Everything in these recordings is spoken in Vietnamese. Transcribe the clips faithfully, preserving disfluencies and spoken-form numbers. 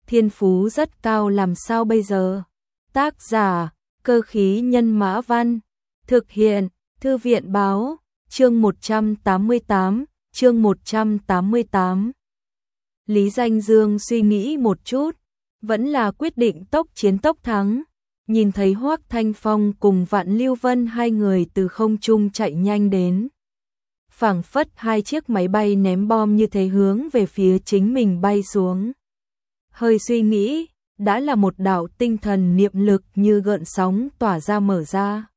thiên phú rất cao làm sao bây giờ? Tác giả, Cơ khí nhân mã văn, thực hiện, Thư viện báo, chương một trăm tám mươi tám, chương một trăm tám mươi tám. Lý Danh Dương suy nghĩ một chút, vẫn là quyết định tốc chiến tốc thắng. Nhìn thấy Hoắc Thanh Phong cùng Vạn Lưu Vân hai người từ không trung chạy nhanh đến. Phảng phất hai chiếc máy bay ném bom như thế hướng về phía chính mình bay xuống. Hơi suy nghĩ, đã là một đạo tinh thần niệm lực như gợn sóng tỏa ra mở ra.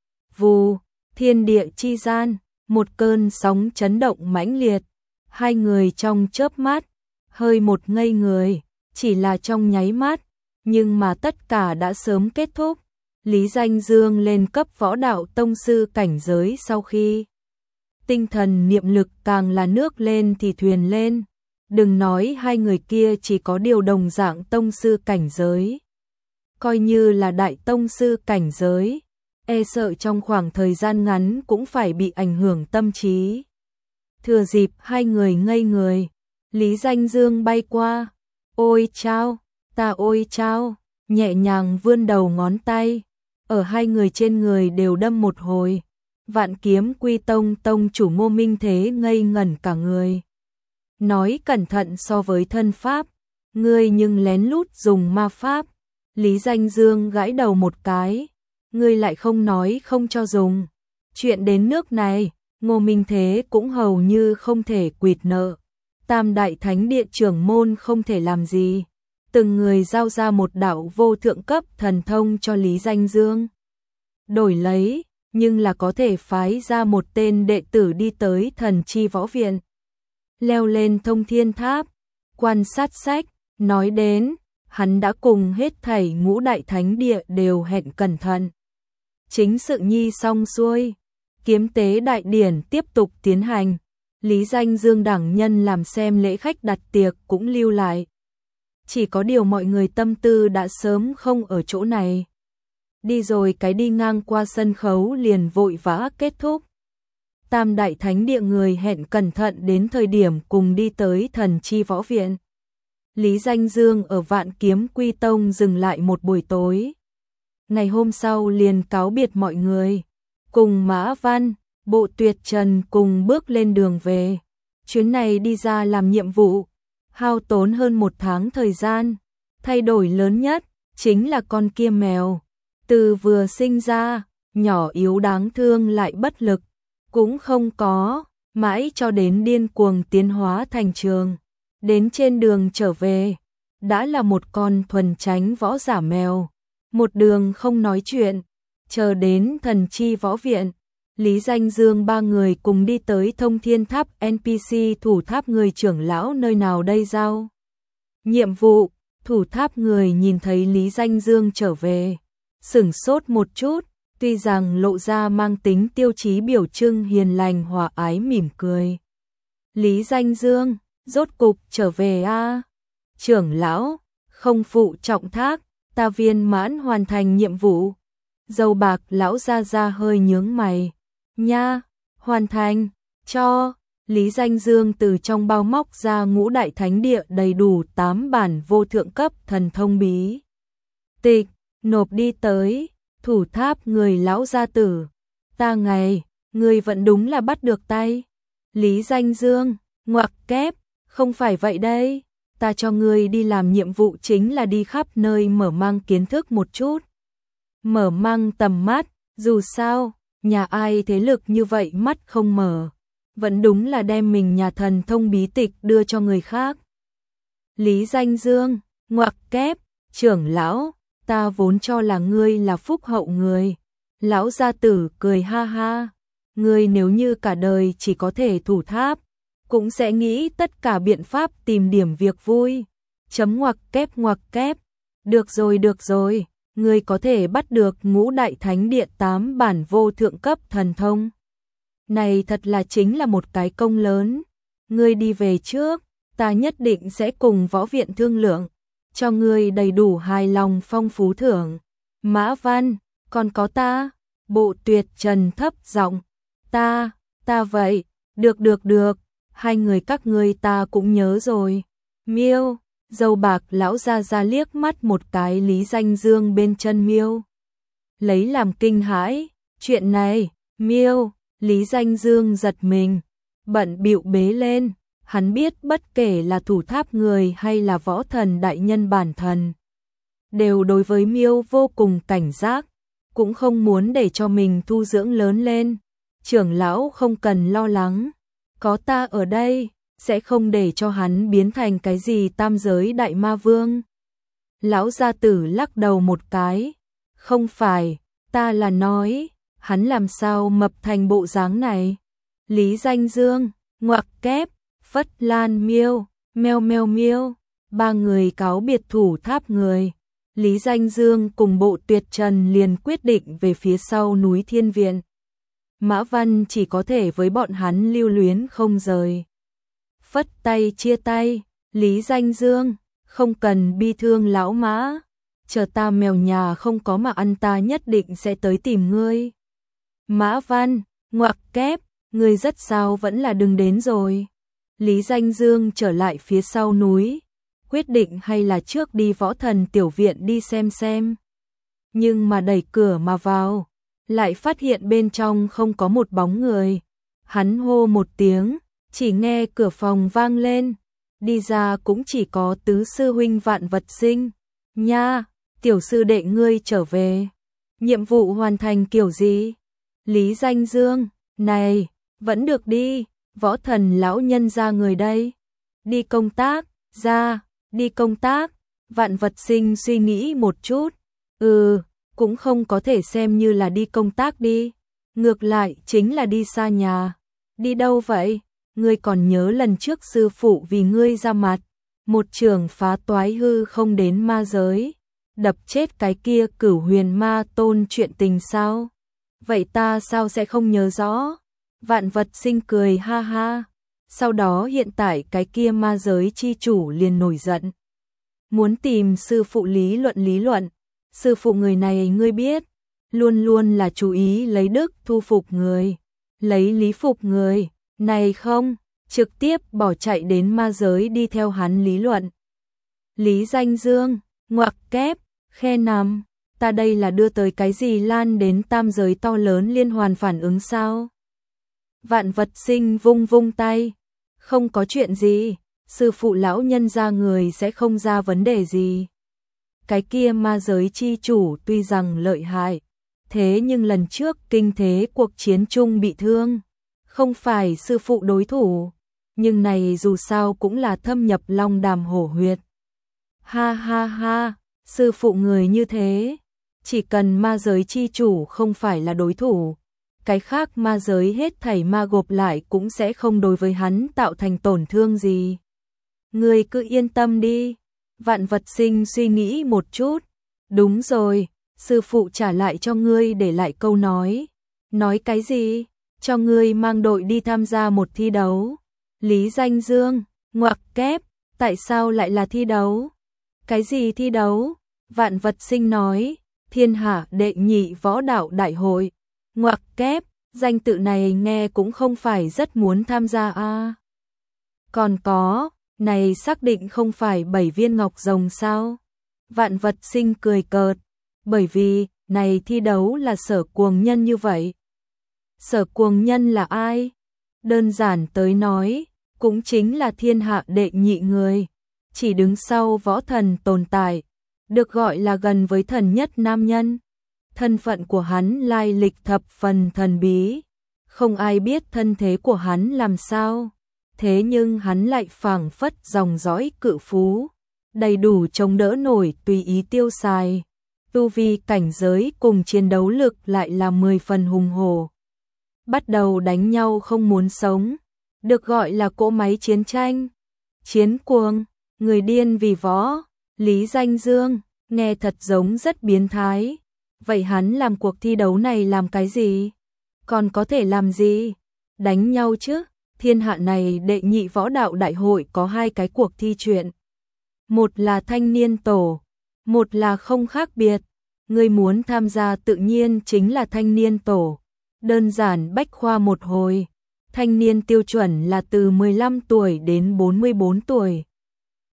Vù, thiên địa chi gian, một cơn sóng chấn động mãnh liệt. Hai người trong chớp mắt, hơi một ngây người, chỉ là trong nháy mắt, nhưng mà tất cả đã sớm kết thúc. Lý Danh Dương lên cấp võ đạo tông sư cảnh giới sau khi tinh thần niệm lực càng là nước lên thì thuyền lên. Đừng nói hai người kia chỉ có điều đồng dạng tông sư cảnh giới. Coi như là đại tông sư cảnh giới, e sợ trong khoảng thời gian ngắn cũng phải bị ảnh hưởng tâm trí. Thừa dịp hai người ngây người, Lý Danh Dương bay qua. Ôi chao, ta ôi chao, nhẹ nhàng vươn đầu ngón tay. Ở hai người trên người đều đâm một hồi. Vạn Kiếm Quy Tông tông chủ Ngô Minh Thế ngây ngẩn cả người. Nói cẩn thận so với thân pháp, ngươi nhưng lén lút dùng ma pháp. Lý Danh Dương gãi đầu một cái, ngươi lại không nói không cho dùng. Chuyện đến nước này, Ngô Minh Thế cũng hầu như không thể quỵt nợ. Tam đại thánh địa trưởng môn không thể làm gì. Từng người giao ra một đạo vô thượng cấp thần thông cho Lý Danh Dương. Đổi lấy, nhưng là có thể phái ra một tên đệ tử đi tới thần chi võ viện. Leo lên thông thiên tháp, quan sát sách, nói đến, hắn đã cùng hết thảy ngũ đại thánh địa đều hẹn cẩn thận. Chính sự nhi xong xuôi, kiếm tế đại điển tiếp tục tiến hành. Lý Danh Dương đẳng nhân làm xem lễ khách đặt tiệc cũng lưu lại. Chỉ có điều mọi người tâm tư đã sớm không ở chỗ này. Đi rồi cái đi ngang qua sân khấu liền vội vã kết thúc. Tam đại thánh địa người hẹn cẩn thận đến thời điểm cùng đi tới thần chi võ viện. Lý Danh Dương ở Vạn Kiếm Quy Tông dừng lại một buổi tối. Ngày hôm sau liền cáo biệt mọi người. Cùng Mã Văn, Bộ Tuyệt Trần cùng bước lên đường về. Chuyến này đi ra làm nhiệm vụ, hao tốn hơn một tháng thời gian. Thay đổi lớn nhất chính là con kia mèo. Từ vừa sinh ra, nhỏ yếu đáng thương lại bất lực, cũng không có, mãi cho đến điên cuồng tiến hóa thành trường. Đến trên đường trở về, đã là một con thuần tránh võ giả mèo. Một đường không nói chuyện, chờ đến thần chi võ viện. Lý Danh Dương ba người cùng đi tới thông thiên tháp en pê xê thủ tháp người trưởng lão nơi nào đây giao. Nhiệm vụ, thủ tháp người nhìn thấy Lý Danh Dương trở về. Sửng sốt một chút, tuy rằng lộ ra mang tính tiêu chí biểu trưng hiền lành hòa ái mỉm cười. Lý Danh Dương, rốt cục trở về a à? Trưởng lão, không phụ trọng thác, ta viên mãn hoàn thành nhiệm vụ. Dâu bạc lão ra ra hơi nhướng mày. Nha, hoàn thành, cho. Lý Danh Dương từ trong bao móc ra ngũ đại thánh địa đầy đủ tám bản vô thượng cấp thần thông bí tịch, nộp đi tới. Thủ tháp người lão gia tử. Ta ngày, người vẫn đúng là bắt được tay. Lý Danh Dương, ngoặc kép, không phải vậy đây. Ta cho ngươi đi làm nhiệm vụ chính là đi khắp nơi mở mang kiến thức một chút. Mở mang tầm mắt, dù sao, nhà ai thế lực như vậy mắt không mở. Vẫn đúng là đem mình nhà thần thông bí tịch đưa cho người khác. Lý Danh Dương, ngoặc kép, trưởng lão, ta vốn cho là ngươi là phúc hậu người. Lão gia tử cười ha ha. Ngươi nếu như cả đời chỉ có thể thủ tháp, cũng sẽ nghĩ tất cả biện pháp tìm điểm việc vui. Chấm ngoặc kép ngoặc kép. Được rồi được rồi, ngươi có thể bắt được ngũ đại thánh địa tám bản vô thượng cấp thần thông. Này thật là chính là một cái công lớn. Ngươi đi về trước, ta nhất định sẽ cùng võ viện thương lượng, cho ngươi đầy đủ hài lòng phong phú thưởng. Mã Văn, còn có ta. Bộ Tuyệt Trần thấp giọng. Ta, ta vậy, được được được, hai người các ngươi ta cũng nhớ rồi. Miêu, Dâu bạc lão ra ra liếc mắt một cái Lý Danh Dương bên chân Miêu. Lấy làm kinh hãi, chuyện này, Miêu, Lý Danh Dương giật mình, bận bịu bế lên, hắn biết bất kể là thủ tháp người hay là võ thần đại nhân bản thần, đều đối với Miêu vô cùng cảnh giác, cũng không muốn để cho mình thu dưỡng lớn lên. Trưởng lão không cần lo lắng, có ta ở đây, sẽ không để cho hắn biến thành cái gì tam giới đại ma vương. Lão gia tử lắc đầu một cái, không phải, ta là nói, hắn làm sao mập thành bộ dáng này. Lý Danh Dương, ngoặc kép, Phất Lan Miêu, meo meo Miêu, ba người cáo biệt thủ tháp người. Lý Danh Dương cùng Bộ Tuyệt Trần liền quyết định về phía sau núi Thiên Viện. Mã Văn chỉ có thể với bọn hắn lưu luyến không rời. Phất tay chia tay, Lý Danh Dương, không cần bi thương lão Mã, chờ ta mèo nhà không có mà ăn ta nhất định sẽ tới tìm ngươi. Mã Văn, ngoặc kép, ngươi rất sao vẫn là đừng đến rồi. Lý Danh Dương trở lại phía sau núi, quyết định hay là trước đi võ thần tiểu viện đi xem xem. Nhưng mà đẩy cửa mà vào, lại phát hiện bên trong không có một bóng người. Hắn hô một tiếng, chỉ nghe cửa phòng vang lên, đi ra cũng chỉ có tứ sư huynh Vạn Vật Sinh. Nha, tiểu sư đệ ngươi trở về, nhiệm vụ hoàn thành kiểu gì? Lý Danh Dương, này, vẫn được đi, võ thần lão nhân ra người đây. Đi công tác, ra, đi công tác. Vạn Vật Sinh suy nghĩ một chút, ừ, cũng không có thể xem như là đi công tác đi, ngược lại chính là đi xa nhà. Đi đâu vậy? Ngươi còn nhớ lần trước sư phụ vì ngươi ra mặt, một trường phá toái hư không đến ma giới, đập chết cái kia Cửu Huyền Ma Tôn chuyện tình sao? Vậy ta sao sẽ không nhớ rõ? Vạn Vật Sinh cười ha ha. Sau đó hiện tại cái kia ma giới chi chủ liền nổi giận, muốn tìm sư phụ lý luận lý luận. Sư phụ người này ngươi biết, luôn luôn là chú ý lấy đức thu phục người, lấy lý phục người, này không, trực tiếp bỏ chạy đến ma giới đi theo hắn lý luận. Lý Danh Dương, ngoặc kép, khe nằm, ta đây là đưa tới cái gì lan đến tam giới to lớn liên hoàn phản ứng sao? Vạn Vật Sinh vung vung tay, không có chuyện gì, sư phụ lão nhân ra người sẽ không ra vấn đề gì. Cái kia ma giới chi chủ tuy rằng lợi hại, thế nhưng lần trước kinh thế cuộc chiến chung bị thương, không phải sư phụ đối thủ, nhưng này dù sao cũng là thâm nhập long đàm hổ huyệt. Ha ha ha, sư phụ người như thế, chỉ cần ma giới chi chủ không phải là đối thủ, cái khác ma giới hết thảy ma gộp lại cũng sẽ không đối với hắn tạo thành tổn thương gì. Ngươi cứ yên tâm đi. Vạn Vật Sinh suy nghĩ một chút, đúng rồi, sư phụ trả lại cho ngươi để lại câu nói. Nói cái gì? Cho ngươi mang đội đi tham gia một thi đấu. Lý Danh Dương, ngoặc kép, tại sao lại là thi đấu? Cái gì thi đấu? Vạn Vật Sinh nói, thiên hạ đệ nhị võ đạo đại hội. Ngoặc kép, danh tự này nghe cũng không phải rất muốn tham gia a. À. Còn có, này xác định không phải bảy viên ngọc rồng sao? Vạn Vật Sinh cười cợt, bởi vì, này thi đấu là Sở Cuồng Nhân như vậy. Sở Cuồng Nhân là ai? Đơn giản tới nói, cũng chính là thiên hạ đệ nhị người, chỉ đứng sau võ thần tồn tại, được gọi là gần với thần nhất nam nhân. Thân phận của hắn lai lịch thập phần thần bí, không ai biết thân thế của hắn làm sao. Thế nhưng hắn lại phảng phất dòng dõi cự phú, đầy đủ chống đỡ nổi tùy ý tiêu xài. Tu vi cảnh giới cùng chiến đấu lực lại là mười phần hùng hổ. Bắt đầu đánh nhau không muốn sống, được gọi là cỗ máy chiến tranh. Chiến cuồng, người điên vì võ. Lý Danh Dương, nghe thật giống rất biến thái. Vậy hắn làm cuộc thi đấu này làm cái gì? Còn có thể làm gì? Đánh nhau chứ? Thiên hạ này đệ nhị võ đạo đại hội có hai cái cuộc thi chuyện. Một là thanh niên tổ, một là không khác biệt. Người muốn tham gia tự nhiên chính là thanh niên tổ. Đơn giản bách khoa một hồi. Thanh niên tiêu chuẩn là từ mười lăm tuổi đến bốn mươi bốn tuổi.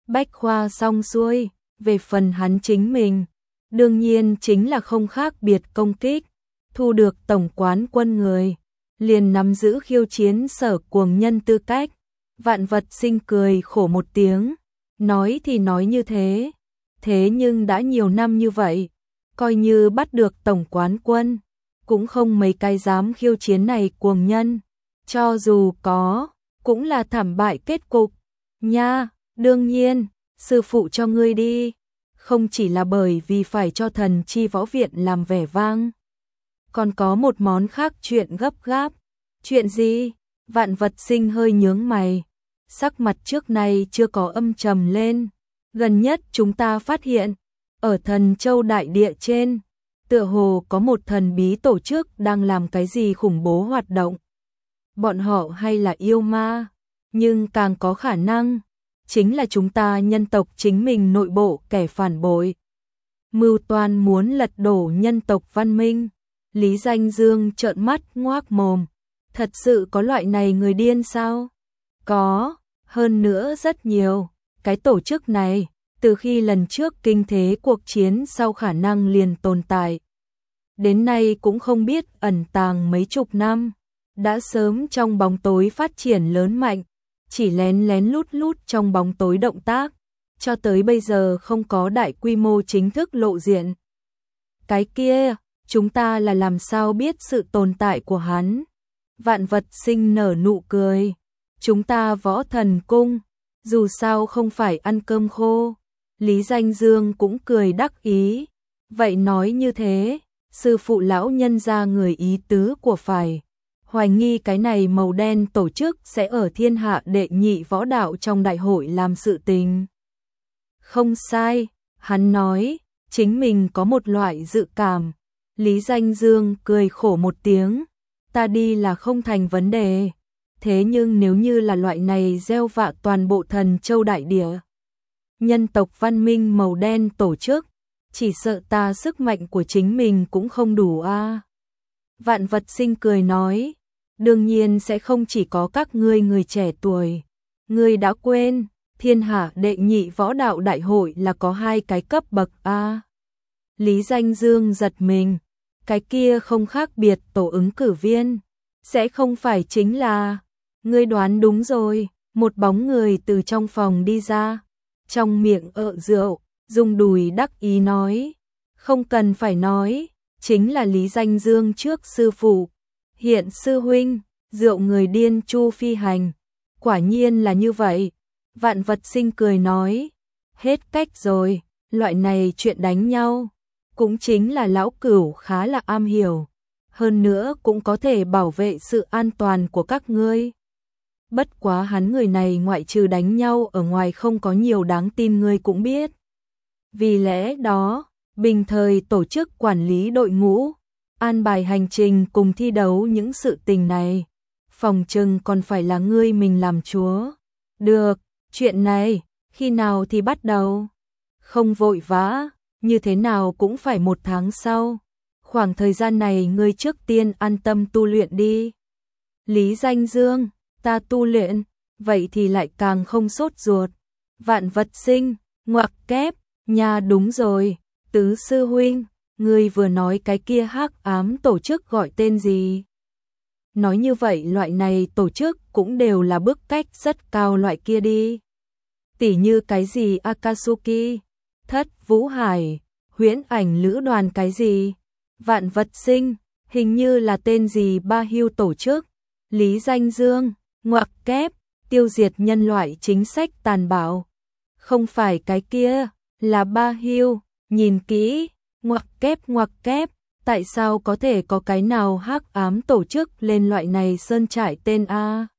bách khoa xong xuôi, về phần hắn chính mình, đương nhiên chính là không khác biệt công kích, thu được tổng quán quân người, liền nắm giữ khiêu chiến Sở Cuồng Nhân tư cách. Vạn Vật Sinh cười khổ một tiếng, nói thì nói như thế, thế nhưng đã nhiều năm như vậy, coi như bắt được tổng quán quân, cũng không mấy cái dám khiêu chiến này Cuồng Nhân, cho dù có, cũng là thảm bại kết cục. Nha, đương nhiên, sư phụ cho ngươi đi, không chỉ là bởi vì phải cho Thần Chi Võ Viện làm vẻ vang, còn có một món khác chuyện gấp gáp. Chuyện gì? Vạn Vật Sinh hơi nhướng mày, sắc mặt trước nay chưa có âm trầm lên. Gần nhất chúng ta phát hiện, ở Thần Châu Đại Địa trên, tựa hồ có một thần bí tổ chức đang làm cái gì khủng bố hoạt động. Bọn họ hay là yêu ma, nhưng càng có khả năng, chính là chúng ta nhân tộc chính mình nội bộ kẻ phản bội. Mưu toan muốn lật đổ nhân tộc văn minh. Lý Danh Dương trợn mắt ngoác mồm. Thật sự có loại này người điên sao? Có, hơn nữa rất nhiều. Cái tổ chức này, từ khi lần trước kinh thế cuộc chiến sau khả năng liền tồn tại. Đến nay cũng không biết ẩn tàng mấy chục năm. Đã sớm trong bóng tối phát triển lớn mạnh, chỉ lén lén lút lút trong bóng tối động tác, cho tới bây giờ không có đại quy mô chính thức lộ diện. Cái kia, chúng ta là làm sao biết sự tồn tại của hắn? Vạn Vật Sinh nở nụ cười. Chúng ta Võ Thần Cung, dù sao không phải ăn cơm khô. Lý Danh Dương cũng cười đắc ý. Vậy nói như thế, sư phụ lão nhân ra người ý tứ của phải. Hoài nghi cái này màu đen tổ chức sẽ ở thiên hạ đệ nhị võ đạo trong đại hội làm sự tình. Không sai, hắn nói, chính mình có một loại dự cảm. Lý Danh Dương cười khổ một tiếng, ta đi là không thành vấn đề. Thế nhưng nếu như là loại này gieo vạ toàn bộ Thần Châu Đại Địa, nhân tộc văn minh màu đen tổ chức, chỉ sợ ta sức mạnh của chính mình cũng không đủ a. À. Vạn Vật Sinh cười nói, đương nhiên sẽ không chỉ có các ngươi người trẻ tuổi. Ngươi đã quên, thiên hạ đệ nhị võ đạo đại hội là có hai cái cấp bậc a. À. Lý Danh Dương giật mình, cái kia không khác biệt tổ ứng cử viên, sẽ không phải chính là, ngươi đoán đúng rồi, một bóng người từ trong phòng đi ra, trong miệng ợ rượu, dùng đùi đắc ý nói, không cần phải nói, chính là Lý Danh Dương trước sư phụ, hiện sư huynh, rượu người điên Chu Phi Hành, quả nhiên là như vậy. Vạn Vật Sinh cười nói, hết cách rồi, loại này chuyện đánh nhau, cũng chính là lão cửu khá là am hiểu, hơn nữa cũng có thể bảo vệ sự an toàn của các ngươi. Bất quá hắn người này ngoại trừ đánh nhau ở ngoài không có nhiều đáng tin ngươi cũng biết. Vì lẽ đó, bình thời tổ chức quản lý đội ngũ, an bài hành trình cùng thi đấu những sự tình này, phòng trừng còn phải là ngươi mình làm chúa. Được, chuyện này, khi nào thì bắt đầu? Không vội vã, như thế nào cũng phải một tháng sau. Khoảng thời gian này ngươi trước tiên an tâm tu luyện đi. Lý Danh Dương, ta tu luyện, vậy thì lại càng không sốt ruột. Vạn Vật Sinh, ngoặc kép, nhà đúng rồi, tứ sư huynh, ngươi vừa nói cái kia hắc ám tổ chức gọi tên gì? Nói như vậy loại này tổ chức cũng đều là bức cách rất cao loại kia đi. Tỉ như cái gì Akatsuki, Thất Vũ Hải, Huyễn Ảnh Lữ Đoàn cái gì? Vạn Vật Sinh, hình như là tên gì Ba Hưu tổ chức. Lý Danh Dương, ngoặc kép, tiêu diệt nhân loại chính sách tàn bạo. Không phải cái kia, là Ba Hưu, nhìn kỹ, ngoặc kép ngoặc kép, tại sao có thể có cái nào hắc ám tổ chức lên loại này sơn trại tên A?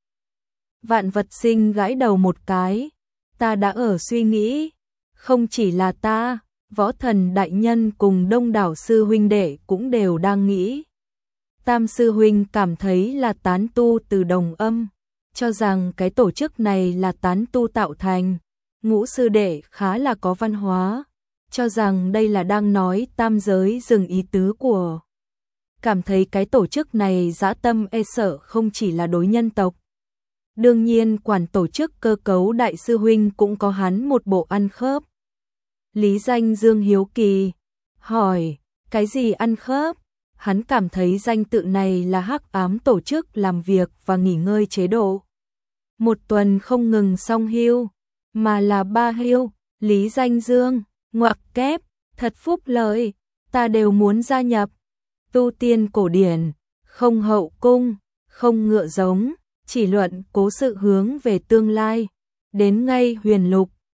Vạn Vật Sinh gãi đầu một cái, ta đã ở suy nghĩ, không chỉ là ta, Võ Thần đại nhân cùng đông đảo sư huynh đệ cũng đều đang nghĩ. Tam sư huynh cảm thấy là tán tu từ đồng âm, cho rằng cái tổ chức này là tán tu tạo thành. Ngũ sư đệ khá là có văn hóa, cho rằng đây là đang nói tam giới dừng ý tứ của. Cảm thấy cái tổ chức này dã tâm e sợ không chỉ là đối nhân tộc. Đương nhiên quản tổ chức cơ cấu đại sư huynh cũng có hắn một bộ ăn khớp. Lý Danh Dương hiếu kỳ, hỏi, cái gì ăn khớp? Hắn cảm thấy danh tự này là hắc ám tổ chức làm việc và nghỉ ngơi chế độ. Một tuần không ngừng song hưu, mà là ba hưu. Lý Danh Dương, ngoặc kép, thật phúc lợi, ta đều muốn gia nhập. Tu tiên cổ điển, không hậu cung, không ngựa giống, chỉ luận cố sự hướng về tương lai. Đến ngay huyền lục,